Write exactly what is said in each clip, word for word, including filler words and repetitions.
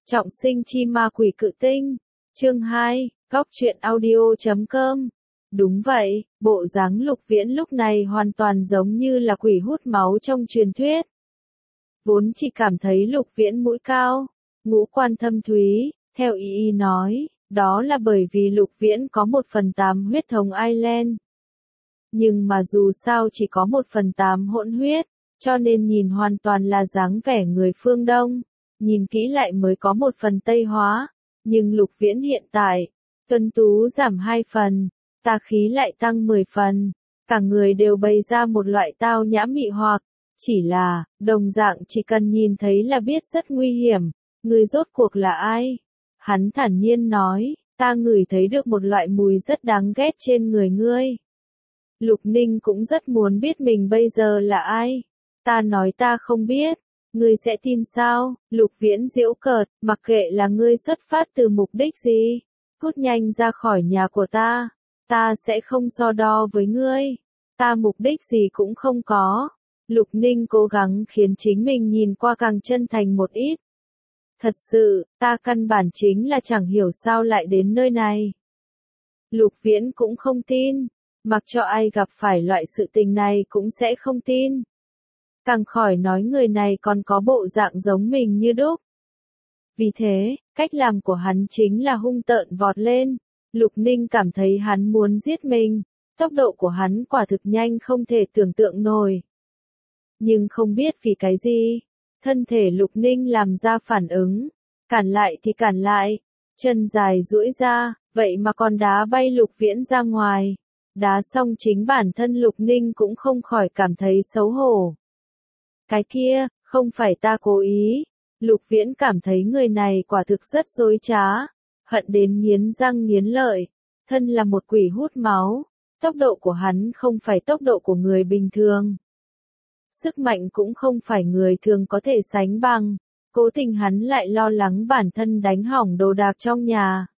Trọng sinh chi ma quỷ cự tinh. Chương hai, góc truyện audio chấm com. Đúng vậy, bộ dáng Lục Viễn lúc này hoàn toàn giống như là quỷ hút máu trong truyền thuyết. Vốn chỉ cảm thấy Lục Viễn mũi cao, ngũ quan thâm thúy, theo y y nói, đó là bởi vì Lục Viễn có một phần tám huyết thống Ireland. Nhưng mà dù sao chỉ có một phần tám hỗn huyết, cho nên nhìn hoàn toàn là dáng vẻ người phương Đông, nhìn kỹ lại mới có một phần Tây hóa, nhưng Lục Viễn hiện tại, tuấn tú giảm hai phần, tà khí lại tăng mười phần, cả người đều bày ra một loại tao nhã mị hoặc, chỉ là, đồng dạng chỉ cần nhìn thấy là biết rất nguy hiểm, người rốt cuộc là ai? Hắn thản nhiên nói, ta ngửi thấy được một loại mùi rất đáng ghét trên người ngươi. Lục Ninh cũng rất muốn biết mình bây giờ là ai. Ta nói ta không biết, ngươi sẽ tin sao? Lục Viễn giễu cợt, mặc kệ là ngươi xuất phát từ mục đích gì, cút nhanh ra khỏi nhà của ta, ta sẽ không so đo với ngươi, ta mục đích gì cũng không có. Lục Ninh cố gắng khiến chính mình nhìn qua càng chân thành một ít. Thật sự, ta căn bản chính là chẳng hiểu sao lại đến nơi này. Lục Viễn cũng không tin, mặc cho ai gặp phải loại sự tình này cũng sẽ không tin. Càng khỏi nói người này còn có bộ dạng giống mình như đúc. Vì thế, cách làm của hắn chính là hung tợn vọt lên. Lục Ninh cảm thấy hắn muốn giết mình, tốc độ của hắn quả thực nhanh không thể tưởng tượng nổi. Nhưng không biết vì cái gì, thân thể Lục Ninh làm ra phản ứng, cản lại thì cản lại, chân dài duỗi ra, vậy mà còn đá bay Lục Viễn ra ngoài. Đá xong chính bản thân Lục Ninh cũng không khỏi cảm thấy xấu hổ. Cái kia, không phải ta cố ý. Lục Viễn cảm thấy người này quả thực rất dối trá, hận đến nghiến răng nghiến lợi. Thân là một quỷ hút máu, tốc độ của hắn không phải tốc độ của người bình thường. Sức mạnh cũng không phải người thường có thể sánh bằng, cố tình hắn lại lo lắng bản thân đánh hỏng đồ đạc trong nhà.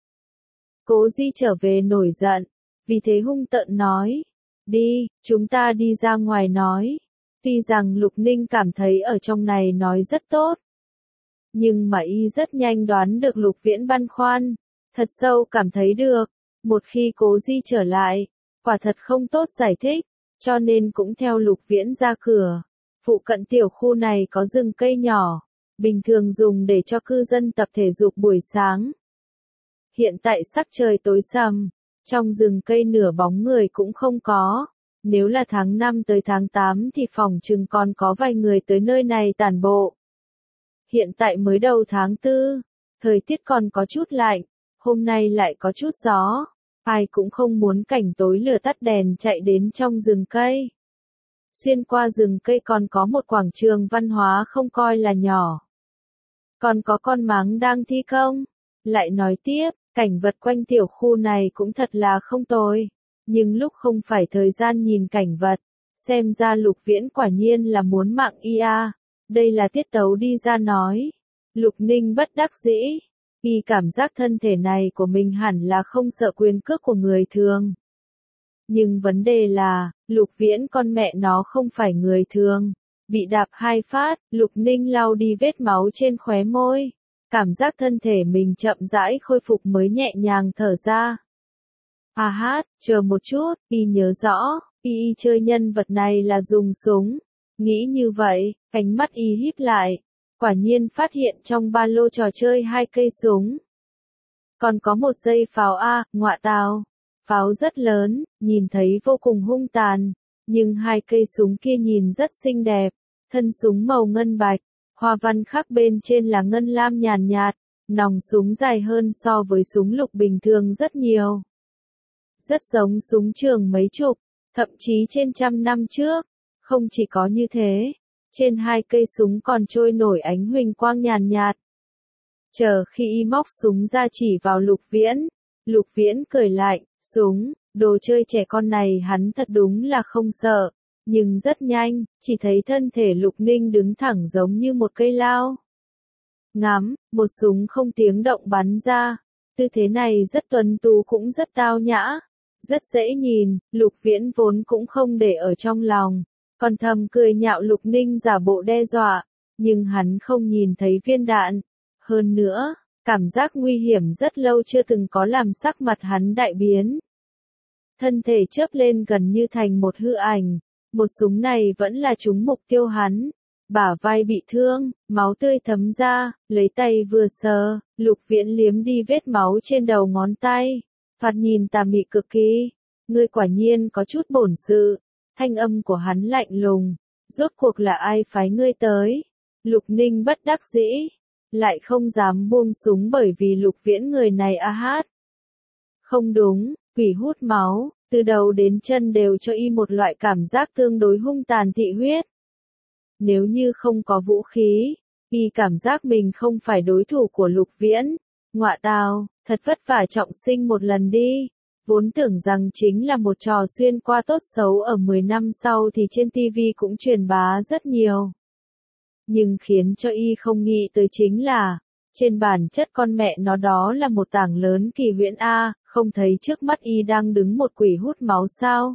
Cố Di trở về nổi giận, vì thế hung tợn nói, đi, chúng ta đi ra ngoài nói. Tuy rằng Lục Ninh cảm thấy ở trong này nói rất tốt, nhưng mà y rất nhanh đoán được Lục Viễn băn khoăn, thật sâu cảm thấy được, một khi Cố Di trở lại, quả thật không tốt giải thích, cho nên cũng theo Lục Viễn ra cửa. Phụ cận tiểu khu này có rừng cây nhỏ, bình thường dùng để cho cư dân tập thể dục buổi sáng. Hiện tại sắc trời tối sầm, trong rừng cây nửa bóng người cũng không có. Nếu là tháng năm tới tháng tám thì phòng chừng còn có vài người tới nơi này tản bộ. Hiện tại mới đầu tháng tư, thời tiết còn có chút lạnh, hôm nay lại có chút gió, ai cũng không muốn cảnh tối lửa tắt đèn chạy đến trong rừng cây. Xuyên qua rừng cây còn có một quảng trường văn hóa không coi là nhỏ. Còn có con máng đang thi công. Lại nói tiếp, cảnh vật quanh tiểu khu này cũng thật là không tồi. Nhưng lúc không phải thời gian nhìn cảnh vật, xem ra Lục Viễn quả nhiên là muốn mạng y a. Đây là tiết tấu đi ra nói. Lục Ninh bất đắc dĩ, y cảm giác thân thể này của mình hẳn là không sợ quyền cước của người thường. Nhưng vấn đề là, Lục Viễn con mẹ nó không phải người thường. Bị đạp hai phát, Lục Ninh lau đi vết máu trên khóe môi. Cảm giác thân thể mình chậm rãi khôi phục mới nhẹ nhàng thở ra. À hát, chờ một chút, y nhớ rõ, y chơi nhân vật này là dùng súng. Nghĩ như vậy, ánh mắt y híp lại, quả nhiên phát hiện trong ba lô trò chơi hai cây súng. Còn có một dây pháo A, ngọa tào. Pháo rất lớn, nhìn thấy vô cùng hung tàn, nhưng hai cây súng kia nhìn rất xinh đẹp. Thân súng màu ngân bạch, hoa văn khắc bên trên là ngân lam nhàn nhạt, nòng súng dài hơn so với súng lục bình thường rất nhiều. Rất giống súng trường mấy chục, thậm chí trên trăm năm trước. Không chỉ có như thế, trên hai cây súng còn trôi nổi ánh huỳnh quang nhàn nhạt. Chờ khi y móc súng ra chỉ vào Lục Viễn, Lục Viễn cười lạnh, súng, đồ chơi trẻ con này hắn thật đúng là không sợ, nhưng rất nhanh, chỉ thấy thân thể Lục Ninh đứng thẳng giống như một cây lao. Ngắm, một súng không tiếng động bắn ra, tư thế này rất tuấn tú cũng rất tao nhã. Rất dễ nhìn, Lục Viễn vốn cũng không để ở trong lòng, còn thầm cười nhạo Lục Ninh giả bộ đe dọa, nhưng hắn không nhìn thấy viên đạn, Hơn nữa, cảm giác nguy hiểm rất lâu chưa từng có làm sắc mặt hắn đại biến. Thân thể chớp lên gần như thành một hư ảnh, một súng này vẫn là trúng mục tiêu hắn. Bả vai bị thương, máu tươi thấm ra, lấy tay vừa sờ, Lục Viễn liếm đi vết máu trên đầu ngón tay. Thoạt nhìn tà mị cực kỳ, ngươi quả nhiên có chút bổn sự. Thanh âm của hắn lạnh lùng, rốt cuộc là ai phái ngươi tới? Lục Ninh bất đắc dĩ, lại không dám buông súng bởi vì Lục Viễn người này a hát. Không đúng, quỷ hút máu, từ đầu đến chân đều cho y một loại cảm giác tương đối hung tàn thị huyết. Nếu như không có vũ khí, y cảm giác mình không phải đối thủ của Lục Viễn. Ngọa tào, thật vất vả trọng sinh một lần đi. Vốn tưởng rằng chính là một trò xuyên qua tốt xấu ở mười năm sau thì trên ti vi cũng truyền bá rất nhiều. Nhưng khiến cho y không nghĩ tới chính là, trên bản chất con mẹ nó đó là một tảng lớn kỳ huyễn A, không thấy trước mắt y đang đứng một quỷ hút máu sao?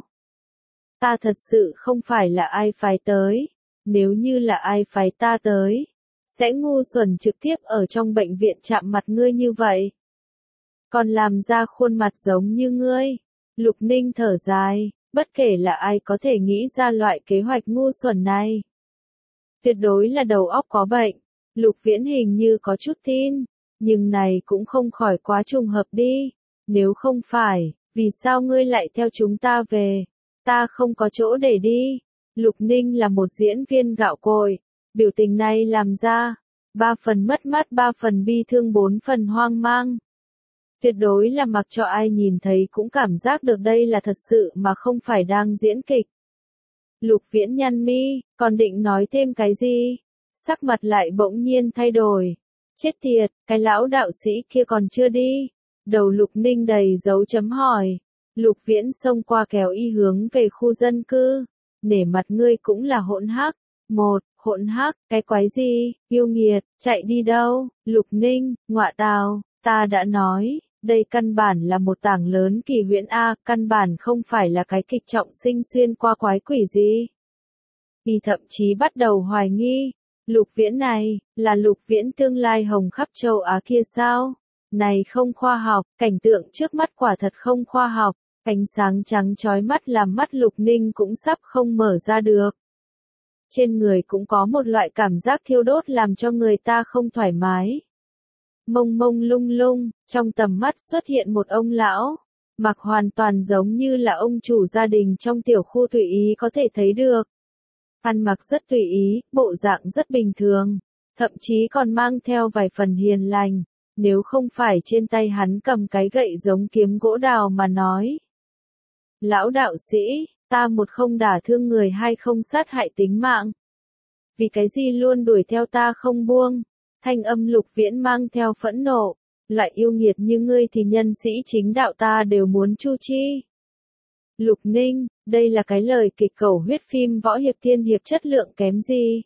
Ta thật sự không phải là ai phái tới, nếu như là ai phái ta tới, sẽ ngu xuẩn trực tiếp ở trong bệnh viện chạm mặt ngươi như vậy. Còn làm ra khuôn mặt giống như ngươi. Lục Ninh thở dài, bất kể là ai có thể nghĩ ra loại kế hoạch ngu xuẩn này. Tuyệt đối là đầu óc có bệnh. Lục Viễn hình như có chút tin, nhưng này cũng không khỏi quá trùng hợp đi. Nếu không phải, vì sao ngươi lại theo chúng ta về? Ta không có chỗ để đi. Lục Ninh là một diễn viên gạo cội, biểu tình này làm ra, ba phần mất mát ba phần bi thương bốn phần hoang mang. Tuyệt đối là mặc cho ai nhìn thấy cũng cảm giác được đây là thật sự mà không phải đang diễn kịch. Lục Viễn nhăn mi, còn định nói thêm cái gì? Sắc mặt lại bỗng nhiên thay đổi. Chết tiệt, cái lão đạo sĩ kia còn chưa đi. Đầu Lục Ninh đầy dấu chấm hỏi. Lục Viễn xông qua kéo y hướng về khu dân cư. Nể mặt ngươi cũng là hỗn hắc. Một, hỗn hắc, cái quái gì, yêu nghiệt, chạy đi đâu? Lục Ninh, ngọa tào, ta đã nói. Đây căn bản là một tảng lớn kỳ huyễn A, căn bản không phải là cái kịch trọng sinh xuyên qua quái quỷ gì. Y thậm chí bắt đầu hoài nghi, Lục Viễn này, là Lục Viễn tương lai hồng khắp châu Á kia sao? Này không khoa học, cảnh tượng trước mắt quả thật không khoa học, ánh sáng trắng chói mắt làm mắt Lục Ninh cũng sắp không mở ra được. Trên người cũng có một loại cảm giác thiêu đốt làm cho người ta không thoải mái. Mông mông lung lung, trong tầm mắt xuất hiện một ông lão, mặc hoàn toàn giống như là ông chủ gia đình trong tiểu khu tùy ý có thể thấy được. Ăn mặc rất tùy ý, bộ dạng rất bình thường, thậm chí còn mang theo vài phần hiền lành, nếu không phải trên tay hắn cầm cái gậy giống kiếm gỗ đào mà nói. Lão đạo sĩ, ta một không đả thương người hai không sát hại tính mạng. Vì cái gì luôn đuổi theo ta không buông? Thanh âm Lục Viễn mang theo phẫn nộ, loại yêu nghiệt như ngươi thì nhân sĩ chính đạo ta đều muốn chu chi. Lục Ninh, đây là cái lời kịch cầu huyết phim võ hiệp tiên hiệp chất lượng kém gì?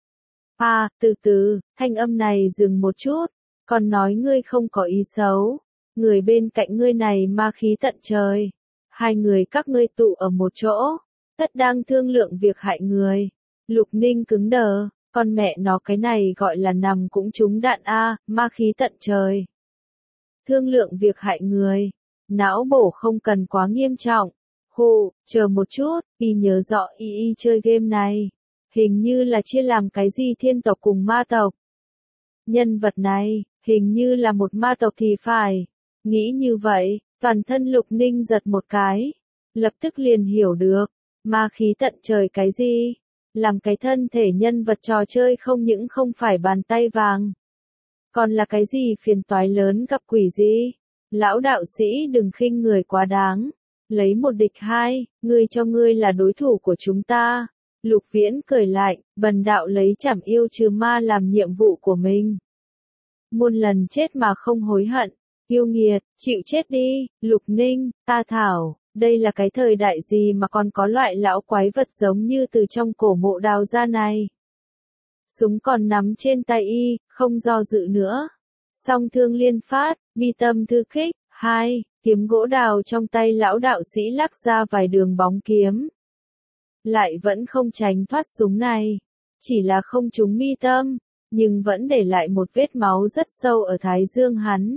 À, từ từ, thanh âm này dừng một chút, còn nói ngươi không có ý xấu, người bên cạnh ngươi này ma khí tận trời, hai người các ngươi tụ ở một chỗ, tất đang thương lượng việc hại người. Lục Ninh cứng đờ. Con mẹ nó cái này gọi là nằm cũng trúng đạn A, ma khí tận trời. Thương lượng việc hại người. Não bổ không cần quá nghiêm trọng. Hù, chờ một chút, y nhớ rõ y y chơi game này. Hình như là chia làm cái gì thiên tộc cùng ma tộc. Nhân vật này, hình như là một ma tộc thì phải. Nghĩ như vậy, toàn thân Lục Ninh giật một cái. Lập tức liền hiểu được. Ma khí tận trời cái gì? Làm cái thân thể nhân vật trò chơi không những không phải bàn tay vàng. Còn là cái gì phiền toái lớn gặp quỷ gì? Lão đạo sĩ đừng khinh người quá đáng. Lấy một địch hai, ngươi cho ngươi là đối thủ của chúng ta. Lục Viễn cười lạnh, bần đạo lấy trảm yêu trừ ma làm nhiệm vụ của mình. Muôn lần chết mà không hối hận. Yêu nghiệt, chịu chết đi, Lục Ninh, ta thảo. Đây là cái thời đại gì mà còn có loại lão quái vật giống như từ trong cổ mộ đào ra này. Súng còn nắm trên tay y, không do dự nữa. Song thương liên phát, mi tâm thư khích, hai, kiếm gỗ đào trong tay lão đạo sĩ lắc ra vài đường bóng kiếm. Lại vẫn không tránh thoát súng này. Chỉ là không trúng mi tâm, nhưng vẫn để lại một vết máu rất sâu ở thái dương hắn.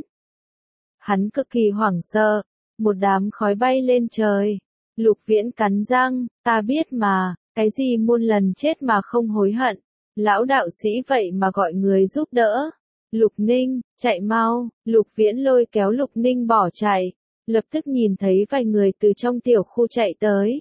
Hắn cực kỳ hoảng sợ, một đám khói bay lên trời. Lục Viễn cắn răng, ta biết mà, cái gì muôn lần chết mà không hối hận. Lão đạo sĩ vậy mà gọi người giúp đỡ. Lục Ninh, chạy mau, Lục Viễn lôi kéo Lục Ninh bỏ chạy, lập tức nhìn thấy vài người từ trong tiểu khu chạy tới.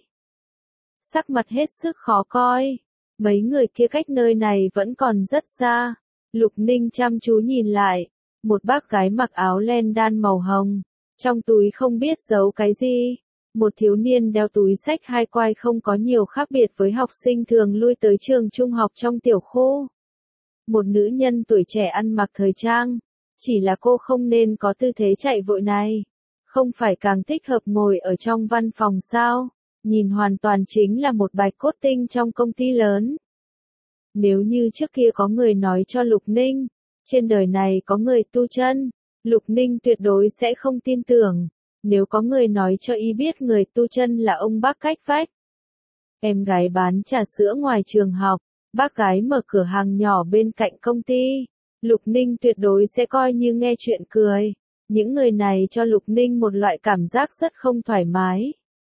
Sắc mặt hết sức khó coi, mấy người kia cách nơi này vẫn còn rất xa. Lục Ninh chăm chú nhìn lại, một bác gái mặc áo len đan màu hồng, trong túi không biết giấu cái gì. Một thiếu niên đeo túi xách hai quai không có nhiều khác biệt với học sinh thường lui tới trường trung học trong tiểu khu. Một nữ nhân tuổi trẻ ăn mặc thời trang, chỉ là cô không nên có tư thế chạy vội này. Không phải càng thích hợp ngồi ở trong văn phòng sao, nhìn hoàn toàn chính là một bạch cốt tinh trong công ty lớn. Nếu như trước kia có người nói cho Lục Ninh, trên đời này có người tu chân, Lục Ninh tuyệt đối sẽ không tin tưởng. Nếu có người nói cho y biết người tu chân là ông bác cách vách. Em gái bán trà sữa ngoài trường học, bác gái mở cửa hàng nhỏ bên cạnh công ty. Lục Ninh tuyệt đối sẽ coi như nghe chuyện cười. Những người này cho Lục Ninh một loại cảm giác rất không thoải mái.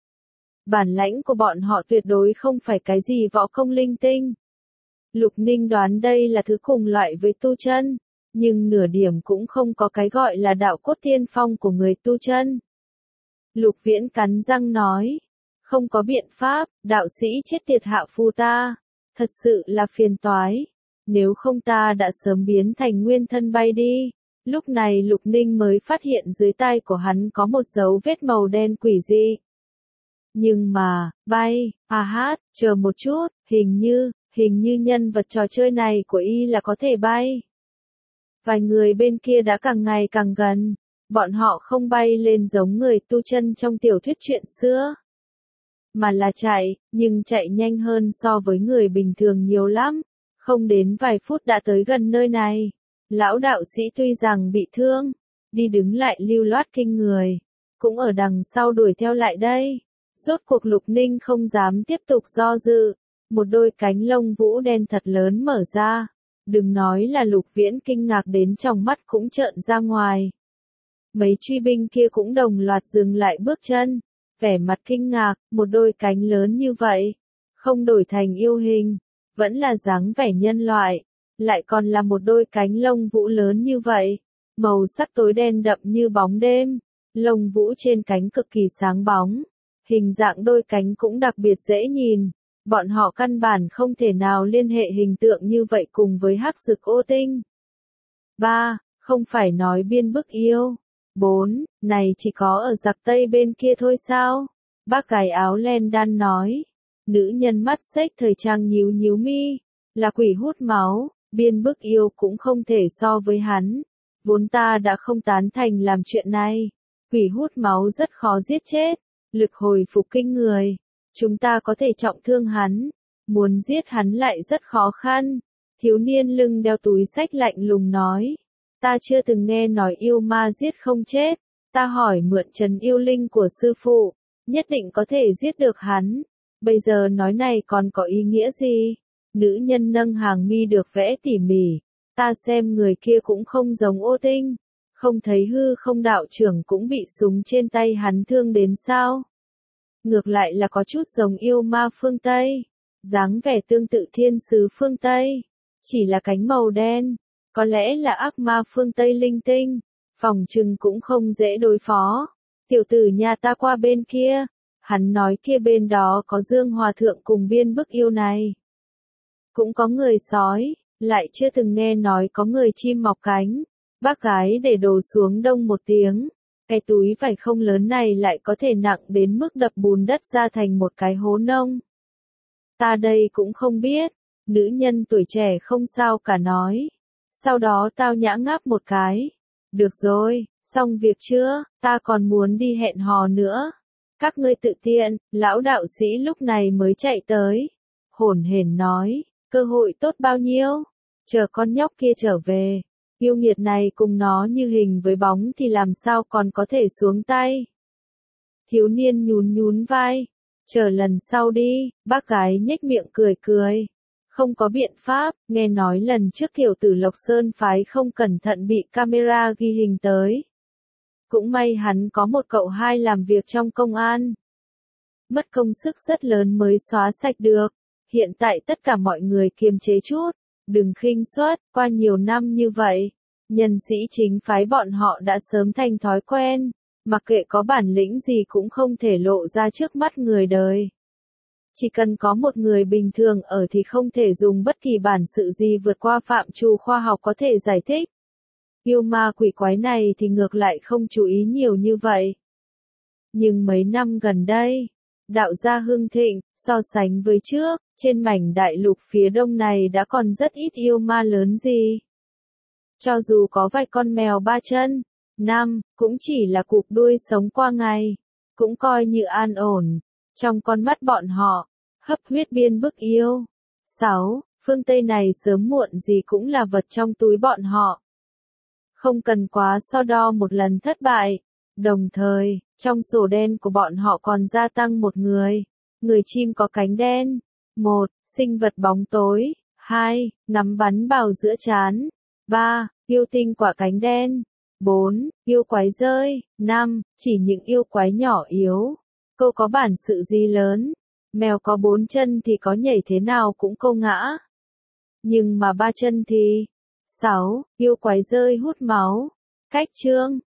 Bản lãnh của bọn họ tuyệt đối không phải cái gì võ công linh tinh. Lục Ninh đoán đây là thứ cùng loại với tu chân, nhưng nửa điểm cũng không có cái gọi là đạo cốt tiên phong của người tu chân. Lục Viễn cắn răng nói, không có biện pháp, đạo sĩ chết tiệt hạ phu ta, thật sự là phiền toái, nếu không ta đã sớm biến thành nguyên thân bay đi. Lúc này Lục Ninh mới phát hiện dưới tay của hắn có một dấu vết màu đen quỷ dị. Nhưng mà, bay, à hát, chờ một chút, hình như, hình như nhân vật trò chơi này của y là có thể bay. Vài người bên kia đã càng ngày càng gần. Bọn họ không bay lên giống người tu chân trong tiểu thuyết chuyện xưa, mà là chạy, nhưng chạy nhanh hơn so với người bình thường nhiều lắm. Không đến vài phút đã tới gần nơi này. Lão đạo sĩ tuy rằng bị thương, đi đứng lại lưu loát kinh người, cũng ở đằng sau đuổi theo lại đây. Rốt cuộc Lục Ninh không dám tiếp tục do dự, một đôi cánh lông vũ đen thật lớn mở ra. Đừng nói là Lục Viễn kinh ngạc đến trong mắt cũng trợn ra ngoài. Mấy truy binh kia cũng đồng loạt dừng lại bước chân, vẻ mặt kinh ngạc, một đôi cánh lớn như vậy, không đổi thành yêu hình, vẫn là dáng vẻ nhân loại, lại còn là một đôi cánh lông vũ lớn như vậy, màu sắc tối đen đậm như bóng đêm, lông vũ trên cánh cực kỳ sáng bóng, hình dạng đôi cánh cũng đặc biệt dễ nhìn, bọn họ căn bản không thể nào liên hệ hình tượng như vậy cùng với hắc dực ô tinh. ba. Không phải nói biên bức yêu. bốn. Này chỉ có ở giặc Tây bên kia thôi sao? Bác gái áo len đan nói. Nữ nhân mắt xếch thời trang nhíu nhíu mi. Là quỷ hút máu, biên bức yêu cũng không thể so với hắn. Vốn ta đã không tán thành làm chuyện này. Quỷ hút máu rất khó giết chết. Lực hồi phục kinh người. Chúng ta có thể trọng thương hắn. Muốn giết hắn lại rất khó khăn. Thiếu niên lưng đeo túi xách lạnh lùng nói. Ta chưa từng nghe nói yêu ma giết không chết, ta hỏi mượn trần yêu linh của sư phụ, nhất định có thể giết được hắn. Bây giờ nói này còn có ý nghĩa gì? Nữ nhân nâng hàng mi được vẽ tỉ mỉ, ta xem người kia cũng không giống ô tinh, không thấy hư không đạo trưởng cũng bị súng trên tay hắn thương đến sao? Ngược lại là có chút giống yêu ma phương Tây, dáng vẻ tương tự thiên sứ phương Tây, chỉ là cánh màu đen. Có lẽ là ác ma phương Tây linh tinh, phòng trừng cũng không dễ đối phó. Tiểu tử nhà ta qua bên kia, hắn nói kia bên đó có Dương Hòa Thượng cùng biên bức yêu này. Cũng có người sói, lại chưa từng nghe nói có người chim mọc cánh. Bác gái để đồ xuống đông một tiếng, cái túi vải không lớn này lại có thể nặng đến mức đập bùn đất ra thành một cái hố nông. Ta đây cũng không biết, nữ nhân tuổi trẻ không sao cả nói. Sau đó tao nhã ngáp một cái. Được rồi, xong việc chưa, ta còn muốn đi hẹn hò nữa. Các ngươi tự tiện, lão đạo sĩ lúc này mới chạy tới. Hổn hển nói, cơ hội tốt bao nhiêu? Chờ con nhóc kia trở về. Yêu nghiệt này cùng nó như hình với bóng thì làm sao còn có thể xuống tay. Thiếu niên nhún nhún vai. Chờ lần sau đi, bác gái nhếch miệng cười cười. Không có biện pháp, nghe nói lần trước tiểu tử Lộc Sơn phái không cẩn thận bị camera ghi hình tới. Cũng may hắn có một cậu hai làm việc trong công an. Mất công sức rất lớn mới xóa sạch được. Hiện tại tất cả mọi người kiềm chế chút, đừng khinh suất, qua nhiều năm như vậy. Nhân sĩ chính phái bọn họ đã sớm thành thói quen, mặc kệ có bản lĩnh gì cũng không thể lộ ra trước mắt người đời. Chỉ cần có một người bình thường ở thì không thể dùng bất kỳ bản sự gì vượt qua phạm trù khoa học có thể giải thích. Yêu ma quỷ quái này thì ngược lại không chú ý nhiều như vậy. Nhưng mấy năm gần đây, đạo gia hưng thịnh, so sánh với trước, trên mảnh đại lục phía đông này đã còn rất ít yêu ma lớn gì. Cho dù có vài con mèo ba chân, năm, cũng chỉ là cụp đuôi sống qua ngày, cũng coi như an ổn. Trong con mắt bọn họ, hấp huyết biên bức yêu. sáu. Phương Tây này sớm muộn gì cũng là vật trong túi bọn họ. Không cần quá so đo một lần thất bại. Đồng thời, trong sổ đen của bọn họ còn gia tăng một người. Người chim có cánh đen. một. Sinh vật bóng tối. hai. Ngắm bắn bào giữa trán. ba. Yêu tinh quả cánh đen. bốn. Yêu quái rơi. năm. Chỉ những yêu quái nhỏ yếu. Câu có bản sự gì lớn. Mèo có bốn chân thì có nhảy thế nào cũng câu ngã. Nhưng mà ba chân thì. sáu. Yêu quái rơi hút máu. Cách chương.